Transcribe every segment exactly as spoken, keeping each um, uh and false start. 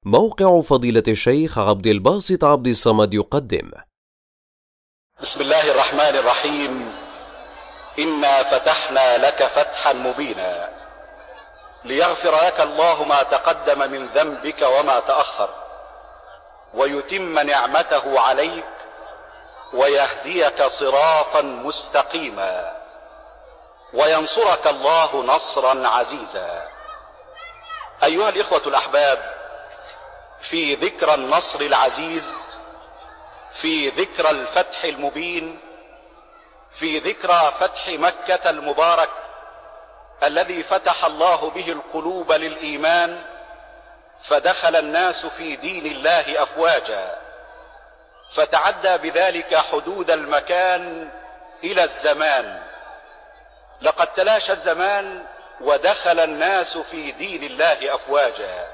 موقع فضيلة الشيخ عبد الباسط عبد الصمد يقدم. بسم الله الرحمن الرحيم. إنا فتحنا لك فتحا مبينا ليغفر لك الله ما تقدم من ذنبك وما تأخر، ويتم نعمته عليك، ويهديك صراطا مستقيما، وينصرك الله نصرا عزيزا. أيها الإخوة الأحباب، في ذكرى النصر العزيز، في ذكرى الفتح المبين، في ذكرى فتح مكة المبارك الذي فتح الله به القلوب للإيمان، فدخل الناس في دين الله أفواجا، فتعدى بذلك حدود المكان إلى الزمان. لقد تلاشى الزمان ودخل الناس في دين الله أفواجا،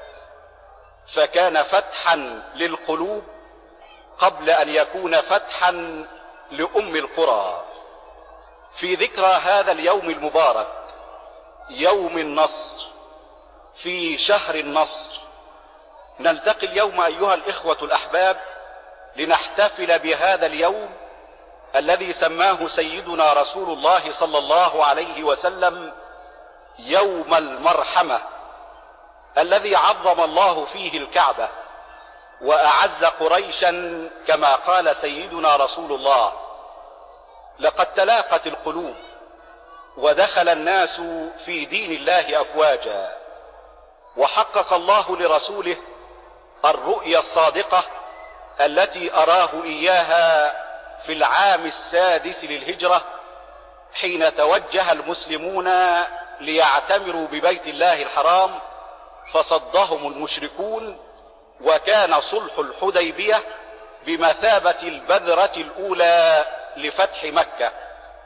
فكان فتحا للقلوب قبل أن يكون فتحا لأم القرى. في ذكرى هذا اليوم المبارك، يوم النصر، في شهر النصر، نلتقي اليوم أيها الإخوة الأحباب لنحتفل بهذا اليوم الذي سماه سيدنا رسول الله صلى الله عليه وسلم يوم المرحمة، الذي عظم الله فيه الكعبة وأعز قريشا، كما قال سيدنا رسول الله: لقد تلاقت القلوب ودخل الناس في دين الله أفواجا، وحقق الله لرسوله الرؤيا الصادقة التي أراه إياها في العام السادس للهجرة، حين توجه المسلمون ليعتمروا ببيت الله الحرام فصدهم المشركون، وكان صلح الحديبية بمثابة البذرة الأولى لفتح مكة.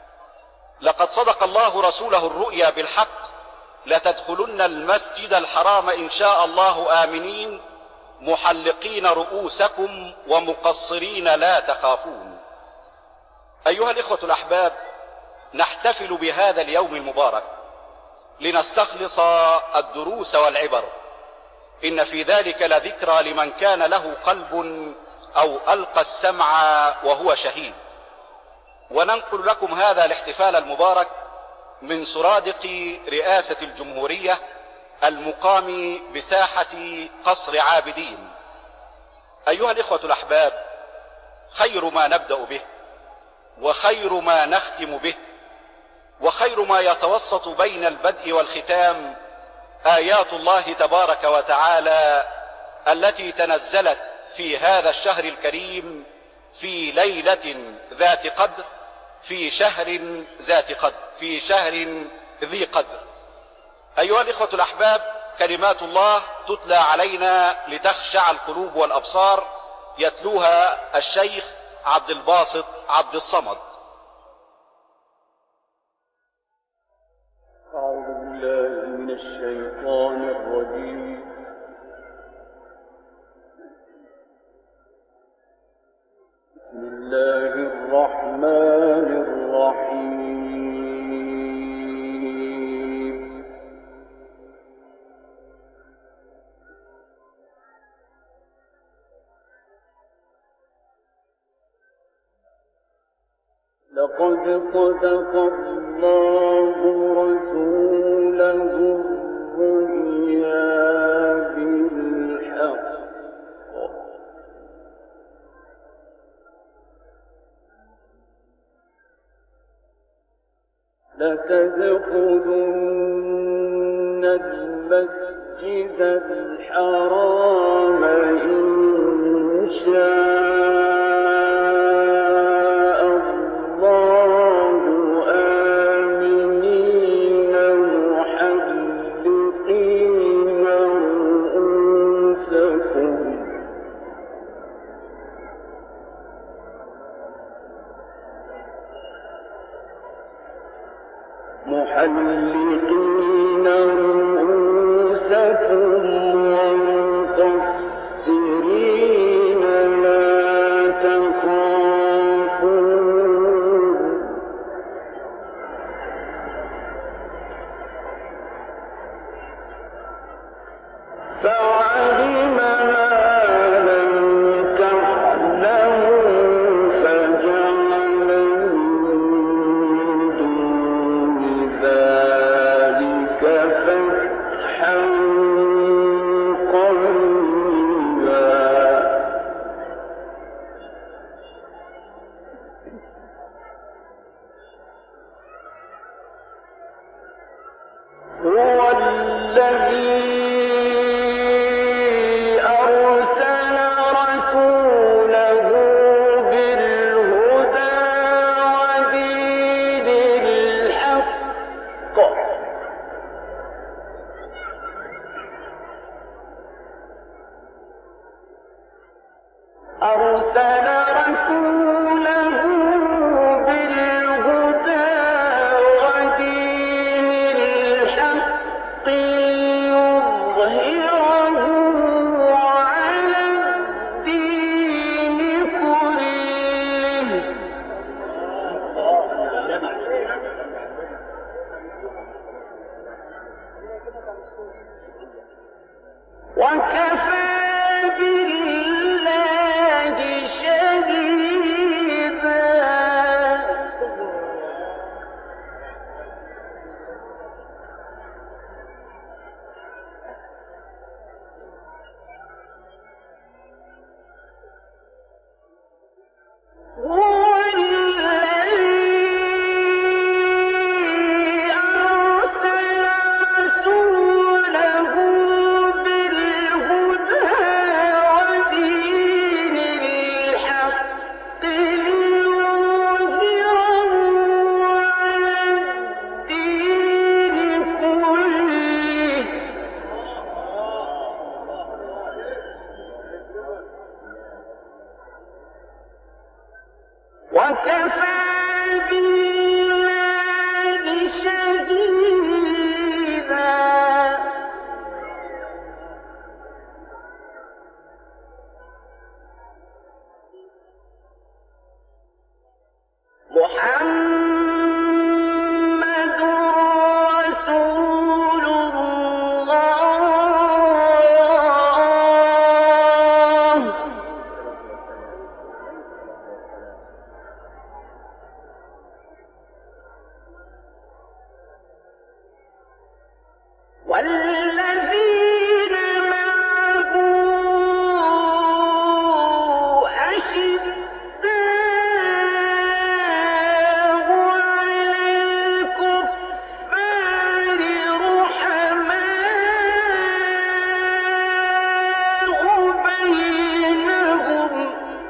لقد صدق الله رسوله الرؤيا بالحق: لتدخلن المسجد الحرام إن شاء الله آمنين محلقين رؤوسكم ومقصرين لا تخافون. أيها الإخوة الأحباب، نحتفل بهذا اليوم المبارك لنستخلص الدروس والعبر. إن في ذلك لذكرى لمن كان له قلب أو ألقى السمع وهو شهيد. وننقل لكم هذا الاحتفال المبارك من سرادق رئاسة الجمهورية المقام بساحة قصر عابدين. أيها الإخوة الأحباب، خير ما نبدأ به، وخير ما نختم به، وخير ما يتوسط بين البدء والختام آيات الله تبارك وتعالى التي تنزلت في هذا الشهر الكريم في ليلة ذات قدر، في شهر ذات قدر، في شهر ذي قدر. أيها الإخوة الأحباب، كلمات الله تتلى علينا لتخشع القلوب والأبصار، يتلوها الشيخ عبد الباسط عبد الصمد. أعوذ بالله من الشيطان الرجيم. بسم الله الرحمن الرحيم. لقد صدق الله رسوله الرؤيا بالحق لتدخلن المسجد الحرام إن شاء الله آمنين محلقين رؤوسكم محلقين رؤوسكم ومقصرين لا تخافون فعلم ما أرسل رسوله بالهدى ودين الحق ليظهره على الدين كله وكفى بالله شهيدا هو الذي أرسل رسوله بالهدى ودين الحق ليظهره على الدين كله وكفى بالله شهيدا محمد رسول الله والذين معه أشداء على الكفار رحماء بينهم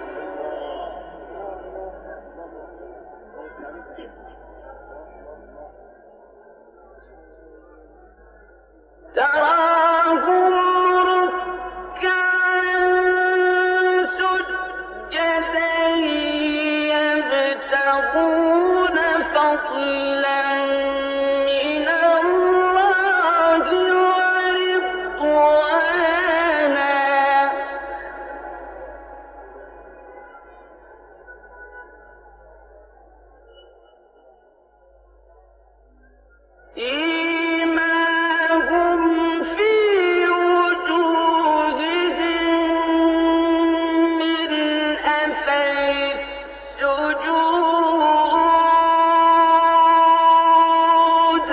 تراهم ركعا سجدا يبتغون فضلا من الله ورضوانا سيماهم في وجوههم من أثر السجود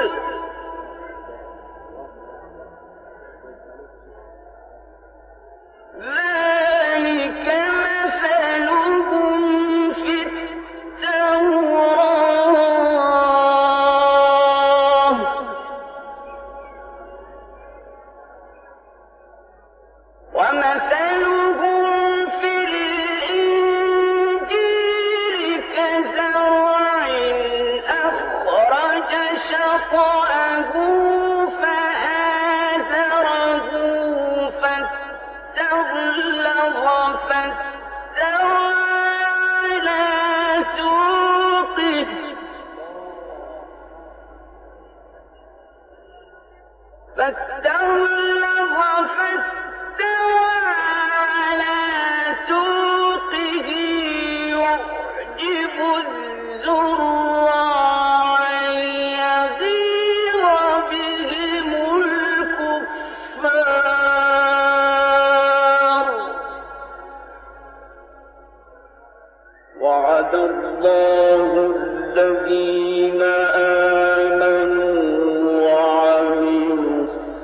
ذلك مثلهم في التوراة ومثلهم في الإنجيل كزرع أخرج شطأه فآزره فاستغلظ فاستوى على سوقه فاستغلظ فاستوى على سوقه يعجب الزراع ليغيظ بهم الكفار وعد الله الذين آمنوا وعملوا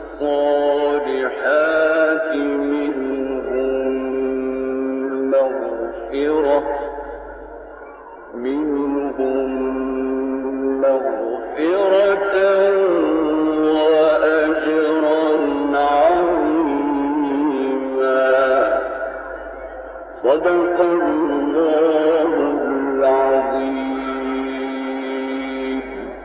الصالحات منهم مغفرة منهم مغفرة وأجرا عظيما صدق الله العظيم.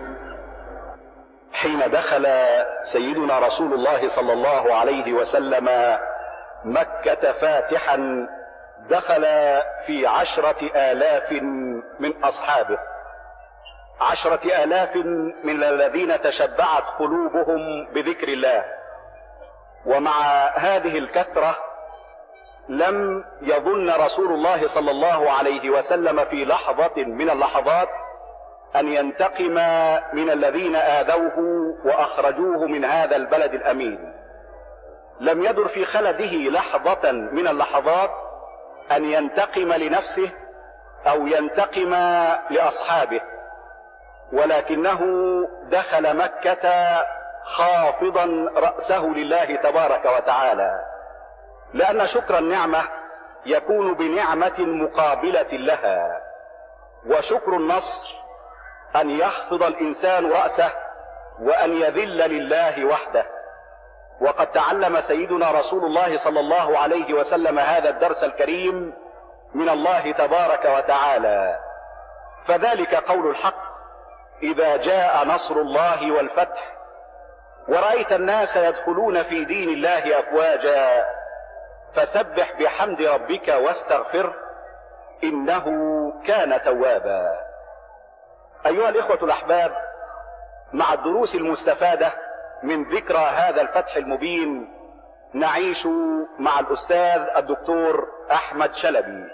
حين دخل سيدنا رسول الله صلى الله عليه وسلم مكة فاتحا دخل في عشرة آلاف من أصحابه، عشرة آلاف من الذين تشبعت قلوبهم بذكر الله. ومع هذه الكثرة لم يظن رسول الله صلى الله عليه وسلم في لحظة من اللحظات أن ينتقم من الذين آذوه وأخرجوه من هذا البلد الأمين. لم يدر في خلده لحظة من اللحظات أن ينتقم لنفسه أو ينتقم لأصحابه، ولكنه دخل مكة خافضا رأسه لله تبارك وتعالى، لأن شكر النعمة يكون بنعمة مقابلة لها، وشكر النصر أن يخفض الإنسان رأسه وأن يذل لله وحده. وقد تعلم سيدنا رسول الله صلى الله عليه وسلم هذا الدرس الكريم من الله تبارك وتعالى، فذلك قول الحق: إذا جاء نصر الله والفتح ورأيت الناس يدخلون في دين الله أفواجا فسبح بحمد ربك واستغفره إنه كان توابا. أيها الإخوة الأحباب، مع الدروس المستفادة من ذكرى هذا الفتح المبين نعيش مع الأستاذ الدكتور أحمد شلبي.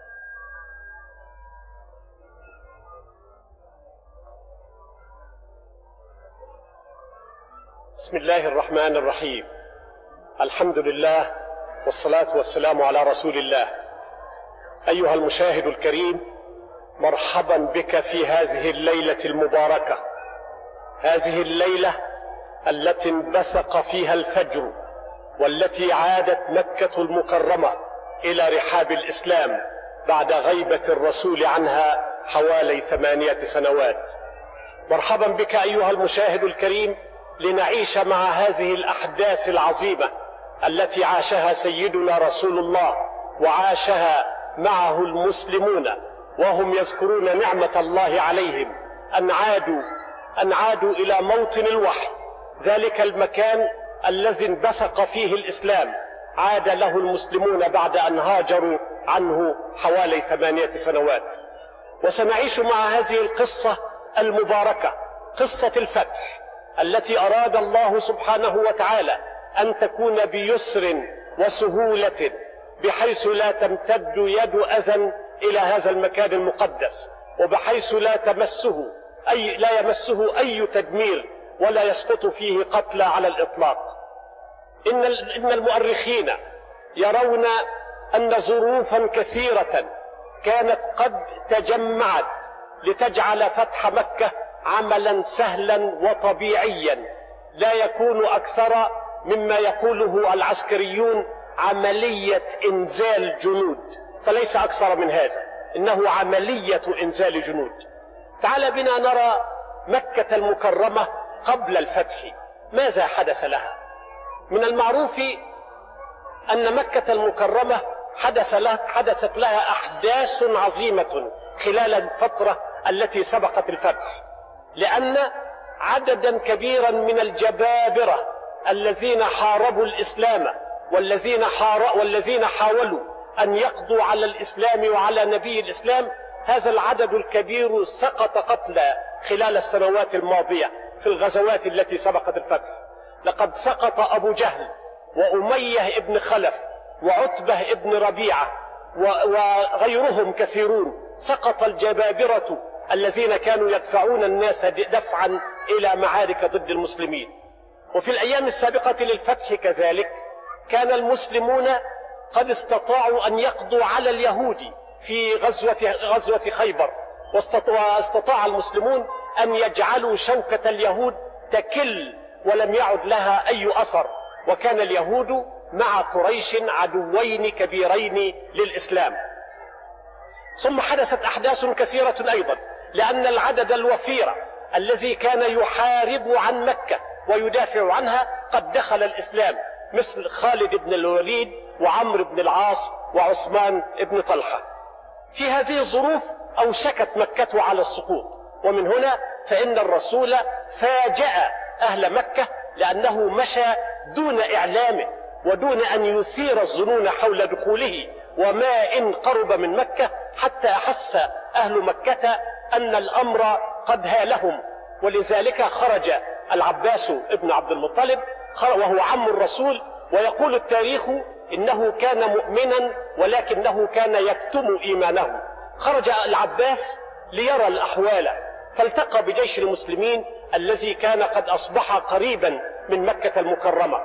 بسم الله الرحمن الرحيم. الحمد لله والصلاة والسلام على رسول الله. أيها المشاهد الكريم، مرحبا بك في هذه الليلة المباركة، هذه الليلة التي انبثق فيها الفجر، والتي عادت مكة المكرمة إلى رحاب الإسلام بعد غيبة الرسول عنها حوالي ثمانية سنوات. مرحبا بك أيها المشاهد الكريم لنعيش مع هذه الأحداث العظيمة التي عاشها سيدنا رسول الله وعاشها معه المسلمون وهم يذكرون نعمة الله عليهم أن عادوا أن عادوا إلى موطن الوحي، ذلك المكان الذي انبثق فيه الإسلام عاد له المسلمون بعد أن هاجروا عنه حوالي ثمانية سنوات. وسنعيش مع هذه القصة المباركة، قصة الفتح التي أراد الله سبحانه وتعالى أن تكون بيسر وسهولة، بحيث لا تمتد يد أذى إلى هذا المكان المقدس، وبحيث لا تمسه أي لا يمسه أي تدمير ولا يسقط فيه قتلى على الإطلاق. إن إن المؤرخين يرون أن ظروفا كثيرة كانت قد تجمعت لتجعل فتح مكة عملا سهلا وطبيعيا، لا يكون أكثر مما يقوله العسكريون عملية إنزال جنود، فليس أكثر من هذا، إنه عملية إنزال جنود. تعال بنا نرى مكة المكرمة قبل الفتح، ماذا حدث لها؟ من المعروف أن مكة المكرمة حدث لها حدثت لها أحداث عظيمة خلال الفترة التي سبقت الفتح، لأن عددا كبيرا من الجبابرة الذين حاربوا الإسلام والذين حار... والذين حاولوا أن يقضوا على الإسلام وعلى نبي الإسلام، هذا العدد الكبير سقط قتلى خلال السنوات الماضية في الغزوات التي سبقت الفتح. لقد سقط أبو جهل وأمية ابن خلف وعتبة ابن ربيعة وغيرهم كثيرون، سقط الجبابرة الذين كانوا يدفعون الناس دفعا إلى معارك ضد المسلمين. وفي الأيام السابقة للفتح كذلك كان المسلمون قد استطاعوا أن يقضوا على اليهود في غزوة, غزوة خيبر، واستطاع المسلمون أن يجعلوا شوكة اليهود تكل ولم يعد لها أي أثر، وكان اليهود مع قريش عدوين كبيرين للإسلام. ثم حدثت أحداث كثيرة أيضا، لأن العدد الوفير الذي كان يحارب عن مكة ويدافع عنها قد دخل الإسلام، مثل خالد بن الوليد وعمرو بن العاص وعثمان بن طلحة. في هذه الظروف أوشكت مكة على السقوط، ومن هنا فإن الرسول فاجأ أهل مكة لأنه مشى دون إعلامه ودون أن يثير الظنون حول دخوله وماء قرب من مكة، حتى أحس أهل مكة أن الأمر قد هالهم، ولذلك خرج العباس ابن عبد المطلب وهو عم الرسول، ويقول التاريخ إنه كان مؤمنا ولكنه كان يكتم إيمانه. خرج العباس ليرى الأحوال، فالتقى بجيش المسلمين الذي كان قد أصبح قريبا من مكة المكرمة،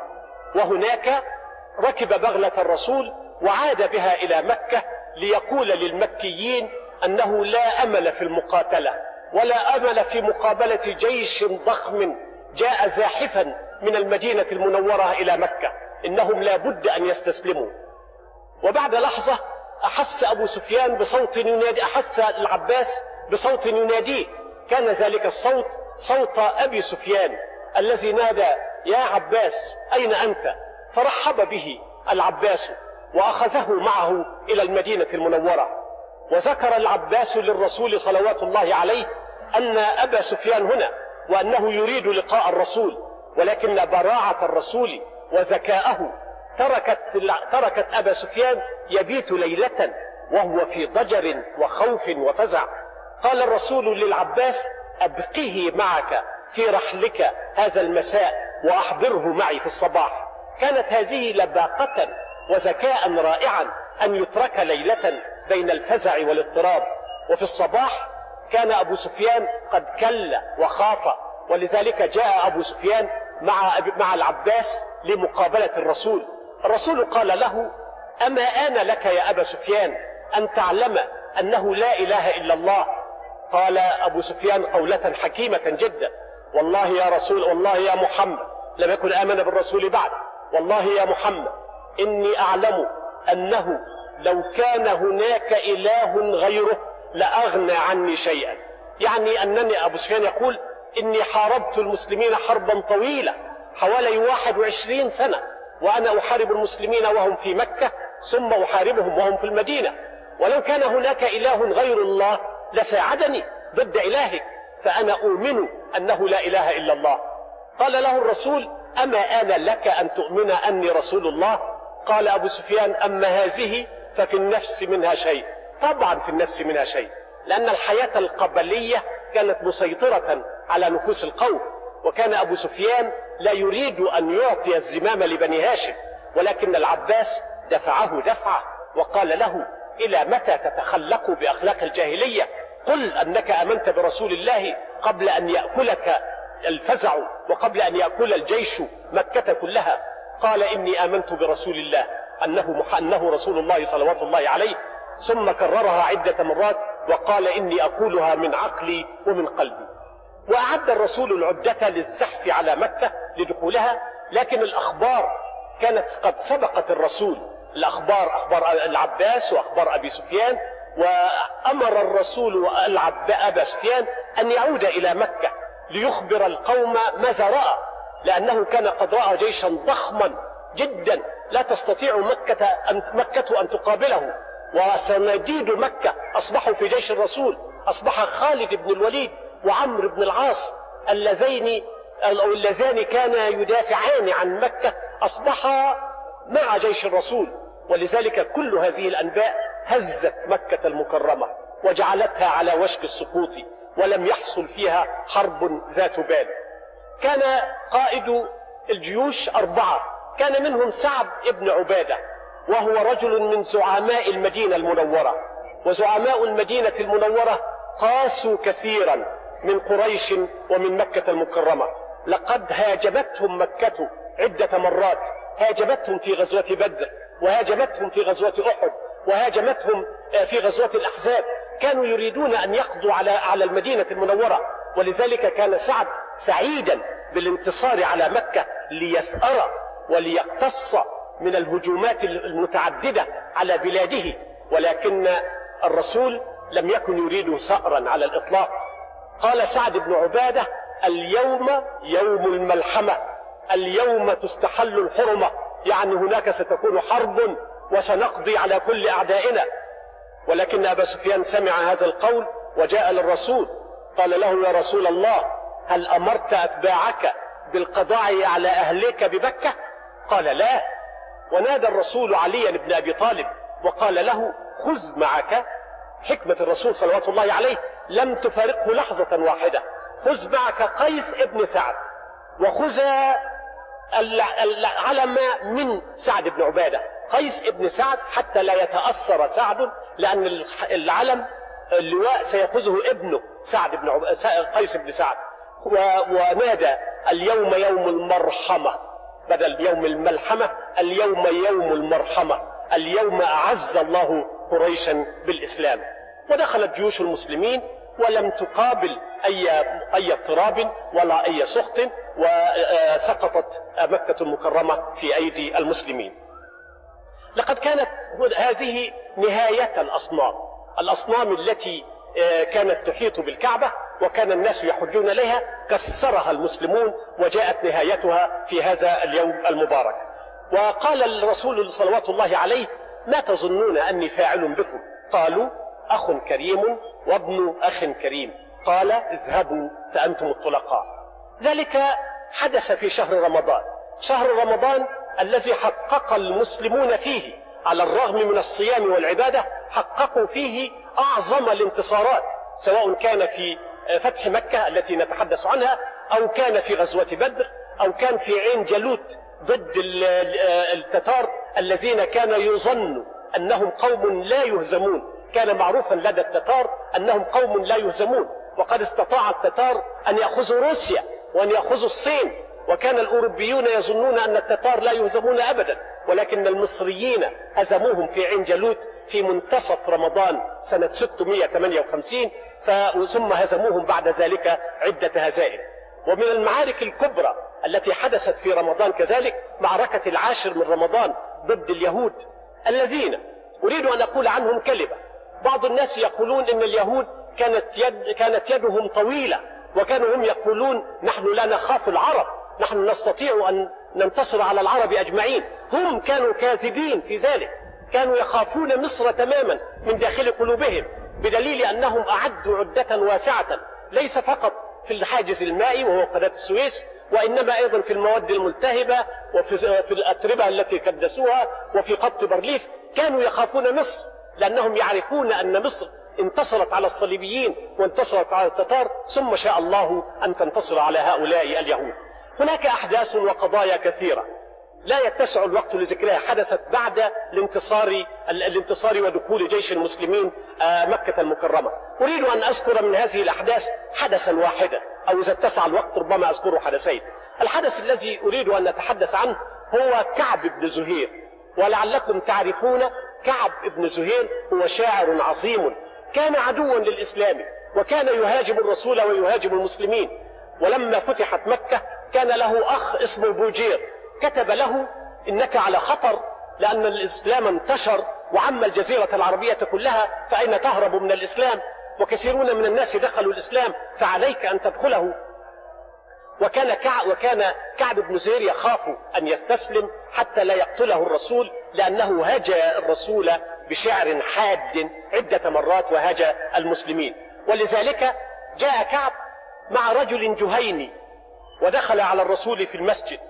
وهناك ركب بغلة الرسول وعاد بها إلى مكة ليقول للمكيين أنه لا أمل في المقاتلة ولا أمل في مقابلة جيش ضخم جاء زاحفا من المدينة المنورة إلى مكة، إنهم لا بد أن يستسلموا. وبعد لحظة أحس أبو سفيان بصوت ينادي، أحس العباس بصوت يناديه، كان ذلك الصوت صوت أبي سفيان الذي نادى: يا عباس أين أنت؟ فرحب به العباس وأخذه معه إلى المدينة المنورة. وذكر العباس للرسول صلوات الله عليه أن أبا سفيان هنا وأنه يريد لقاء الرسول، ولكن براعة الرسول وذكاءه تركت, تركت أبا سفيان يبيت ليلة وهو في ضجر وخوف وفزع. قال الرسول للعباس: أبقيه معك في رحلك هذا المساء وأحضره معي في الصباح. كانت هذه لباقة وذكاء رائعا أن يترك ليلة بين الفزع والاضطراب. وفي الصباح كان أبو سفيان قد كل وخاف، ولذلك جاء أبو سفيان مع, مع العباس لمقابلة الرسول. الرسول قال له: أما آن لك يا أبا سفيان أن تعلم أنه لا إله إلا الله؟ قال أبو سفيان قولة حكيمة جدا: والله يا رسول، والله يا محمد، لم يكن آمن بالرسول بعد، والله يا محمد إني أعلم أنه لو كان هناك إله غيره لأغنى عني شيئا. يعني أنني، أبو سفيان يقول: إني حاربت المسلمين حربا طويلة حوالي واحد وعشرين سنة، وأنا أحارب المسلمين وهم في مكة، ثم أحاربهم وهم في المدينة، ولو كان هناك إله غير الله لساعدني ضد إلهك، فأنا أؤمن أنه لا إله إلا الله. قال له الرسول: أما آن لك أن تؤمن أني رسول الله؟ قال أبو سفيان: أما هذه ففي النفس منها شيء. طبعا في النفس منها شيء، لأن الحياة القبلية كانت مسيطرة على نفوس القوم، وكان أبو سفيان لا يريد أن يعطي الزمام لبني هاشم، ولكن العباس دفعه دفعه وقال له: إلى متى تتخلق بأخلاق الجاهلية؟ قل أنك آمنت برسول الله قبل أن يأكلك الفزع وقبل أن يأكل الجيش مكة كلها. قال: إني آمنت برسول الله أنه, أنه رسول الله صلوات الله عليه، ثم كررها عدة مرات وقال: إني أقولها من عقلي ومن قلبي. وأعد الرسول العدة للزحف على مكة لدخولها، لكن الأخبار كانت قد سبقت الرسول، الأخبار أخبار العباس وأخبار أبي سفيان، وأمر الرسول أبا سفيان أن يعود إلى مكة ليخبر القوم ماذا رأى، لأنه كان قد رأى جيشا ضخما جدا لا تستطيع مكة أن, مكة أن تقابله، وصناديد مكة أصبحوا في جيش الرسول. أصبح خالد بن الوليد وعمرو بن العاص اللذين اللذان كانا يدافعان عن مكة أصبحا مع جيش الرسول. ولذلك كل هذه الأنباء هزت مكة المكرمة وجعلتها على وشك السقوط، ولم يحصل فيها حرب ذات بال. كان قائد الجيوش أربعة، كان منهم سعد بن عبادة، وهو رجل من زعماء المدينة المنورة، وزعماء المدينة المنورة قاسوا كثيرا من قريش ومن مكة المكرمة. لقد هاجمتهم مكة عدة مرات، هاجمتهم في غزوة بدر، وهاجمتهم في غزوة أحد، وهاجمتهم في غزوة الأحزاب. كانوا يريدون أن يقضوا على على المدينة المنورة، ولذلك كان سعد سعيدا بالانتصار على مكة ليسأر وليقتص من الهجومات المتعددة على بلاده. ولكن الرسول لم يكن يريد ثأرا على الإطلاق. قال سعد بن عبادة: اليوم يوم الملحمة، اليوم تستحل الحرمة، يعني هناك ستكون حرب وسنقضي على كل أعدائنا. ولكن أبا سفيان سمع هذا القول وجاء للرسول قال له: يا رسول الله، هل أمرت أتباعك بالقضاء على أهلك بمكة؟ قال: لا. ونادى الرسول علي بن أبي طالب وقال له خذ معك، حكمة الرسول صلوات الله عليه لم تفارقه لحظة واحدة، خذ معك قيس ابن سعد، وخذ العلم من سعد بن عبادة، قيس ابن سعد، حتى لا يتأثر سعد، لأن العلم اللواء سيأخذه ابنه سعد بن عب... قيس بن سعد. ونادى اليوم يوم المرحمة بدل يوم الملحمة، اليوم يوم المرحمة، اليوم أعز الله قريشا بالإسلام. ودخلت جيوش المسلمين ولم تقابل أي أي اضطراب ولا أي سخط، وسقطت مكة المكرمة في أيدي المسلمين. لقد كانت هذه نهاية الأصنام، الأصنام التي كانت تحيط بالكعبة وكان الناس يحجون إليها، كسرها المسلمون وجاءت نهايتها في هذا اليوم المبارك. وقال الرسول صلوات الله عليه: ما تظنون أني فاعل بكم؟ قالوا: أخ كريم وابن أخ كريم. قال: اذهبوا فأنتم الطلقاء. ذلك حدث في شهر رمضان، شهر رمضان الذي حقق المسلمون فيه على الرغم من الصيام والعبادة، حققوا فيه أعظم الانتصارات، سواء كان في فتح مكة التي نتحدث عنها، أو كان في غزوة بدر، أو كان في عين جالوت ضد التتار الذين كان يظن أنهم قوم لا يهزمون. كان معروفا لدى التتار أنهم قوم لا يهزمون، وقد استطاع التتار أن يأخذوا روسيا وأن يأخذوا الصين، وكان الأوروبيون يظنون أن التتار لا يهزمون أبدا، ولكن المصريين هزموهم في عين جالوت في منتصف رمضان سنة ستمائة وثمانية وخمسين، ثم هزموهم بعد ذلك عدة هزائم. ومن المعارك الكبرى التي حدثت في رمضان كذلك معركة العاشر من رمضان ضد اليهود، الذين أريد أن أقول عنهم كلمة. بعض الناس يقولون إن اليهود كانت, يد كانت يدهم طويلة، وكانوا هم يقولون نحن لا نخاف العرب، نحن نستطيع أن ننتصر على العرب أجمعين. هم كانوا كاذبين في ذلك، كانوا يخافون مصر تماما من داخل قلوبهم، بدليل أنهم أعدوا عدة واسعة، ليس فقط في الحاجز المائي وهو قناة السويس، وإنما أيضا في المواد الملتهبة وفي الأتربة التي كدسوها وفي خط بارليف. كانوا يخافون مصر لأنهم يعرفون أن مصر انتصرت على الصليبيين وانتصرت على التتار، ثم شاء الله أن تنتصر على هؤلاء اليهود. هناك أحداث وقضايا كثيرة لا يتسع الوقت لذكرها حدثت بعد الانتصار الانتصار ودخول جيش المسلمين مكة المكرمة. أريد أن أذكر من هذه الأحداث حدثا واحدا، أو إذا اتسع الوقت ربما أذكر حدثين. الحدث الذي أريد أن نتحدث عنه هو كعب بن زهير، ولعلكم تعرفون كعب بن زهير هو شاعر عظيم، كان عدوا للإسلام وكان يهاجم الرسول ويهاجم المسلمين. ولما فتحت مكة كان له أخ اسمه بوجير، كتب له: إنك على خطر، لأن الإسلام انتشر وعم الجزيرة العربية كلها، فأين تهرب من الإسلام؟ وكثيرون من الناس دخلوا الإسلام، فعليك أن تدخله. وكان كعب, وكان كعب بن زهير يخاف أن يستسلم حتى لا يقتله الرسول، لأنه هاجى الرسول بشعر حاد عدة مرات وهاجى المسلمين. ولذلك جاء كعب مع رجل جهيني ودخل على الرسول في المسجد،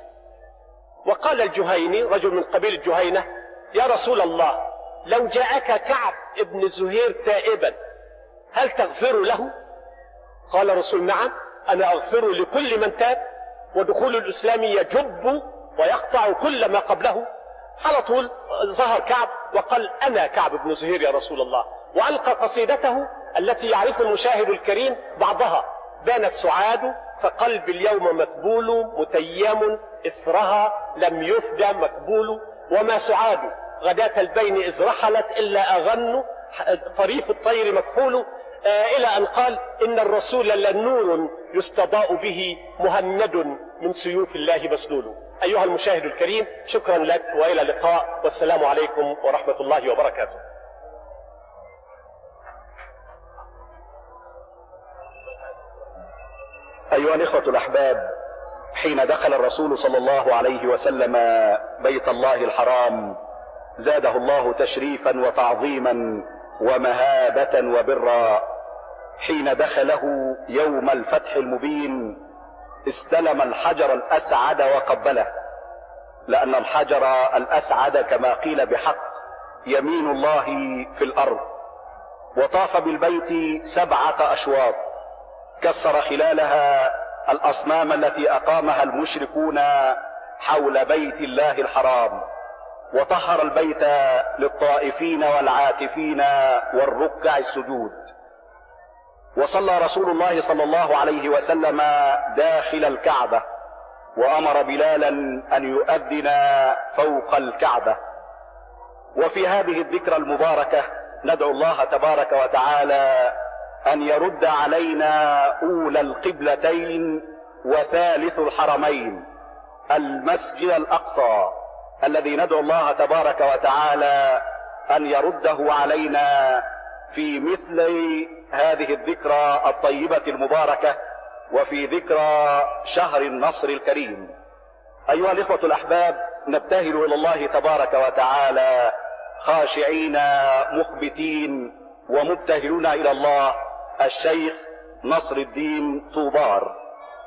وقال الجهيني رجل من قبيلة جهينة: يا رسول الله، لو جاءك كعب ابن زهير تائبا هل تغفر له؟ قال الرسول: نعم، أنا أغفر لكل من تاب، ودخول الإسلام يجب ويقطع كل ما قبله. على طول ظهر كعب وقال: أنا كعب بن زهير يا رسول الله، وألقى قصيدته التي يعرف المشاهد الكريم بعضها: بانت سعاد فقلب اليوم مكبول، متيم إثرها لم يفدى مكبول، وما سعاد غداة البين إذ رحلت إلا أغن طريف الطير مكحول، آه إلى أن قال: إن الرسول لنور يستضاء به، مهند من سيوف الله مسلول. أيها المشاهد الكريم، شكرا لك وإلى اللقاء، والسلام عليكم ورحمة الله وبركاته. أيها الإخوة الأحباب، حين دخل الرسول صلى الله عليه وسلم بيت الله الحرام زاده الله تشريفا وتعظيما ومهابة وبرا. حين دخله يوم الفتح المبين استلم الحجر الأسعد وقبله، لأن الحجر الأسعد كما قيل بحق يمين الله في الأرض، وطاف بالبيت سبعة أشواط، كسر خلالها الأصنام التي أقامها المشركون حول بيت الله الحرام، وطهر البيت للطائفين والعاكفين والركع السجود. وصلى رسول الله صلى الله عليه وسلم داخل الكعبة، وأمر بلالا أن يؤذن فوق الكعبة. وفي هذه الذكرى المباركة ندعو الله تبارك وتعالى أن يرد علينا أولى القبلتين وثالث الحرمين، المسجد الأقصى، الذي ندعو الله تبارك وتعالى أن يرده علينا في مثل هذه الذكرى الطيبة المباركة، وفي ذكرى شهر النصر الكريم. أيها الإخوة الأحباب، نبتهل إلى الله تبارك وتعالى خاشعين مخبتين ومبتهلون إلى الله الشيخ نصر الدين طوبار.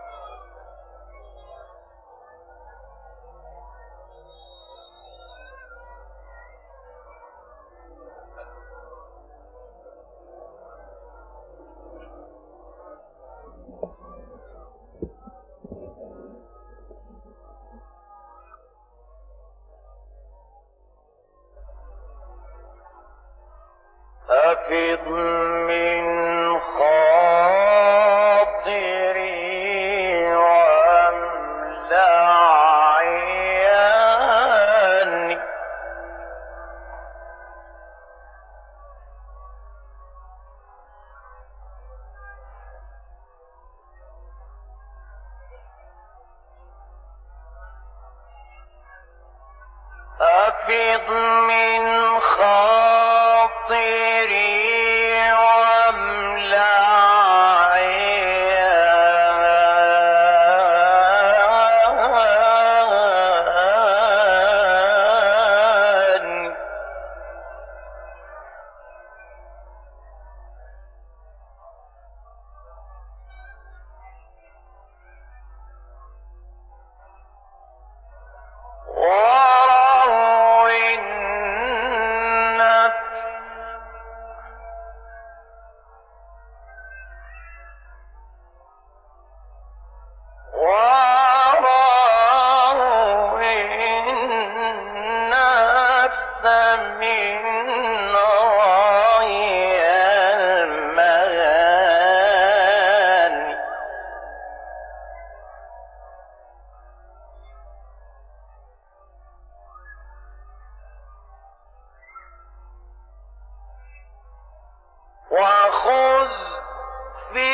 أفض من خاطري وأملأ عياني، أفض من خاطري وخذ في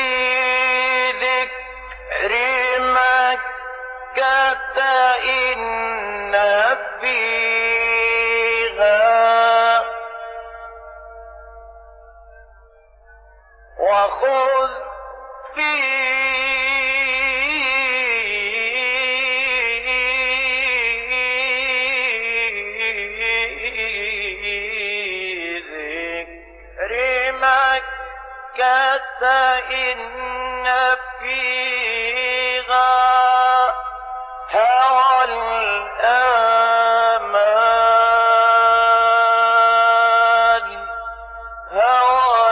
ذكر مكة إن فيها، وخذ في إن فيها هوى الآمان، هوى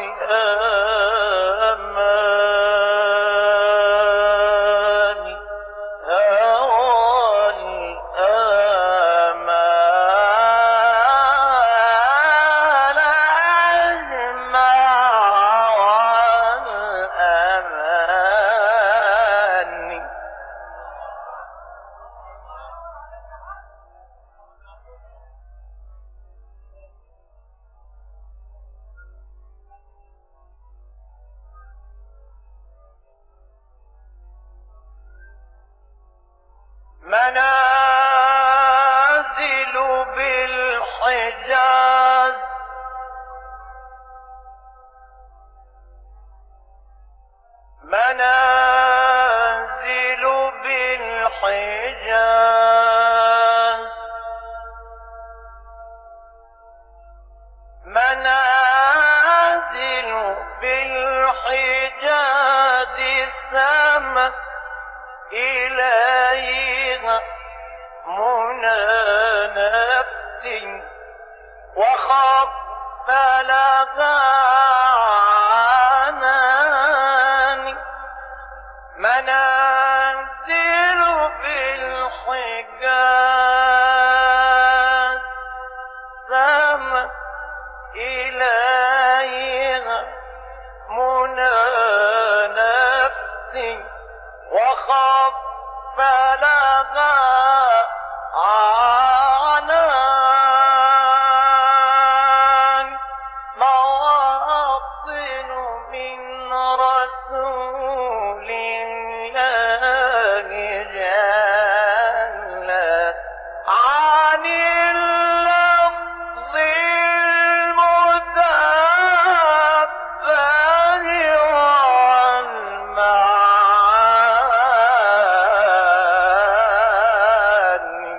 الآمان، هوى الآمان، أجمع منازل بالحجاز، منازل بالحجاز، منازل بالحجاز، سما إليها منى نفس وخف لها عناني منازل بالحجاز سما إليها منى نفسي وخف لها عنان مواطن من رسول الله جل عن اللفظ المدبر والمعاني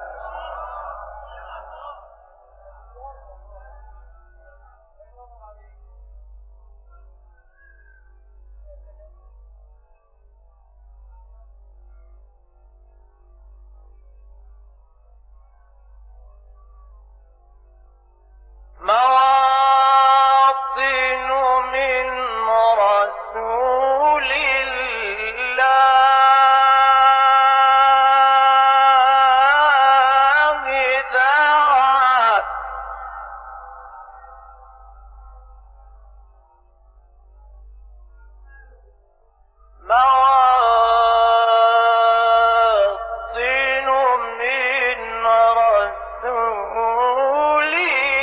مواطن من رسول الله دعا مواطن من رسول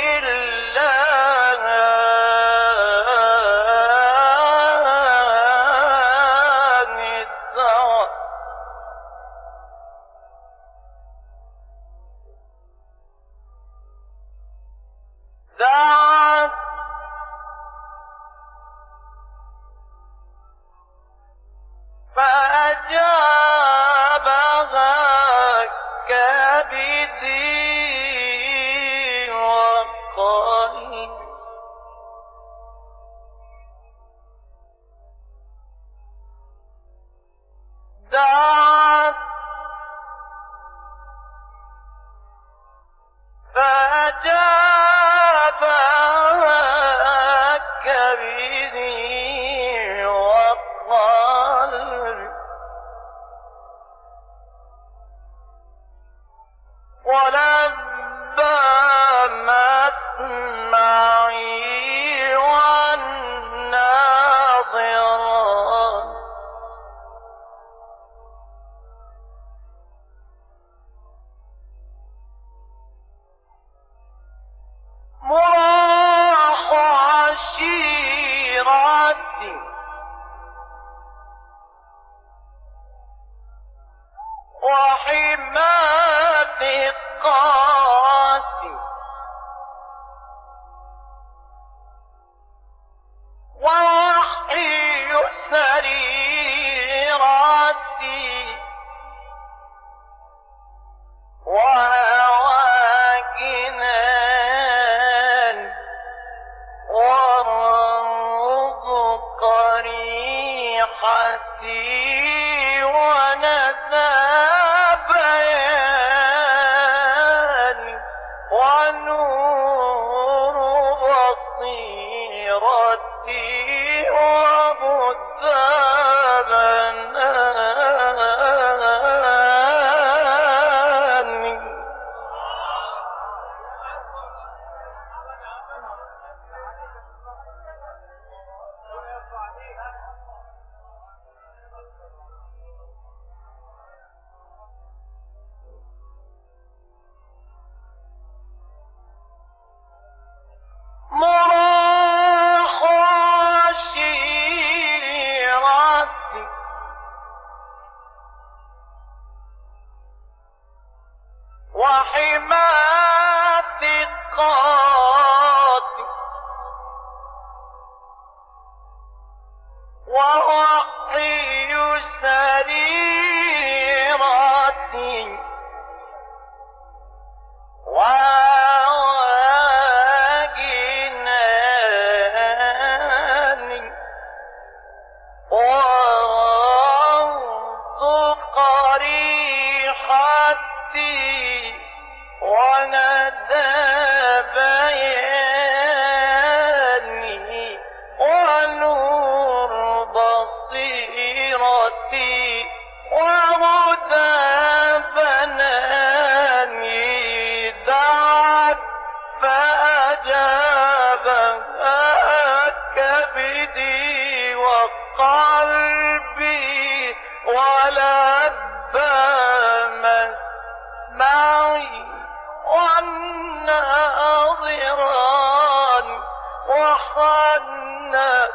الله دعا دعا فأجابها كبدي وقلبي دعت فأجابها كبدي وقلبي ولبى مسمعي والناظران مراح عشيرتي وحمى ثقاتي ووحي سريرتي وهوى جنان ورزق ريحتي وندى بياني ونور بصيرتي وهدى بناني مراح عشيرتي وحمى ثقاتي ووحي سريرتي وجناني ورزق ريحتي وندى فأجابها كبدي وقلبي ولبى مسمعي والناظران وحنت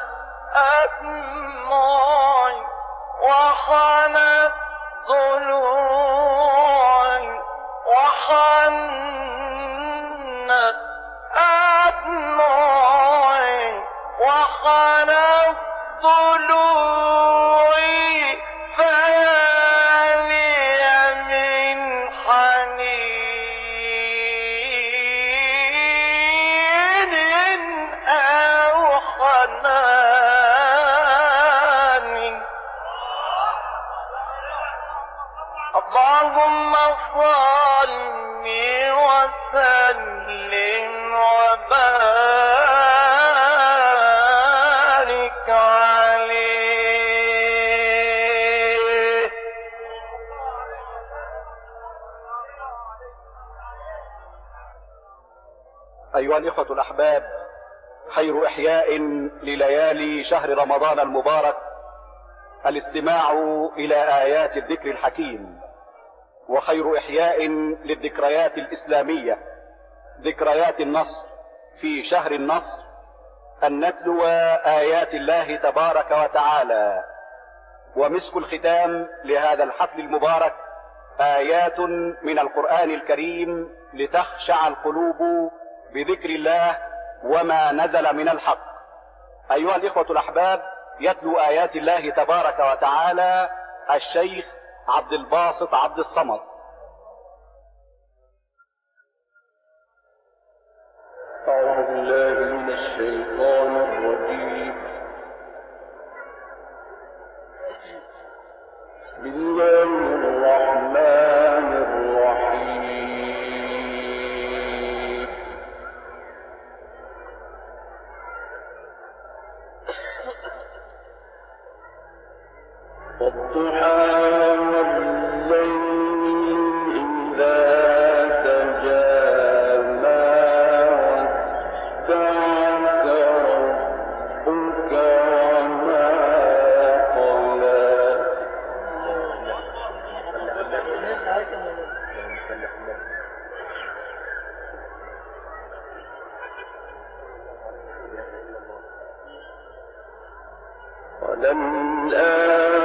أدمعي وحنت ضلوعي وحنت أدمعي وحنت ضلوعي فيالي من حنين أو حنان. اللهم صل وسلم وبارك عليه. أيها الإخوة الأحباب، خير إحياء لليالي شهر رمضان المبارك الاستماع إلى آيات الذكر الحكيم، وخير إحياء للذكريات الإسلامية، ذكريات النصر في شهر النصر، أن نتلو آيات الله تبارك وتعالى. ومسك الختام لهذا الحفل المبارك آيات من القرآن الكريم لتخشع القلوب بذكر الله وما نزل من الحق. أيها الإخوة الأحباب، يتلو آيات الله تبارك وتعالى الشيخ عبد الباسط عبد الصمد. أعوذ بالله من الشيطان الرجيم. بسم الله الرحمن الرحيم. والضحى والليل إذا سجى ما ودعك ربك وما قلى. وللآخرة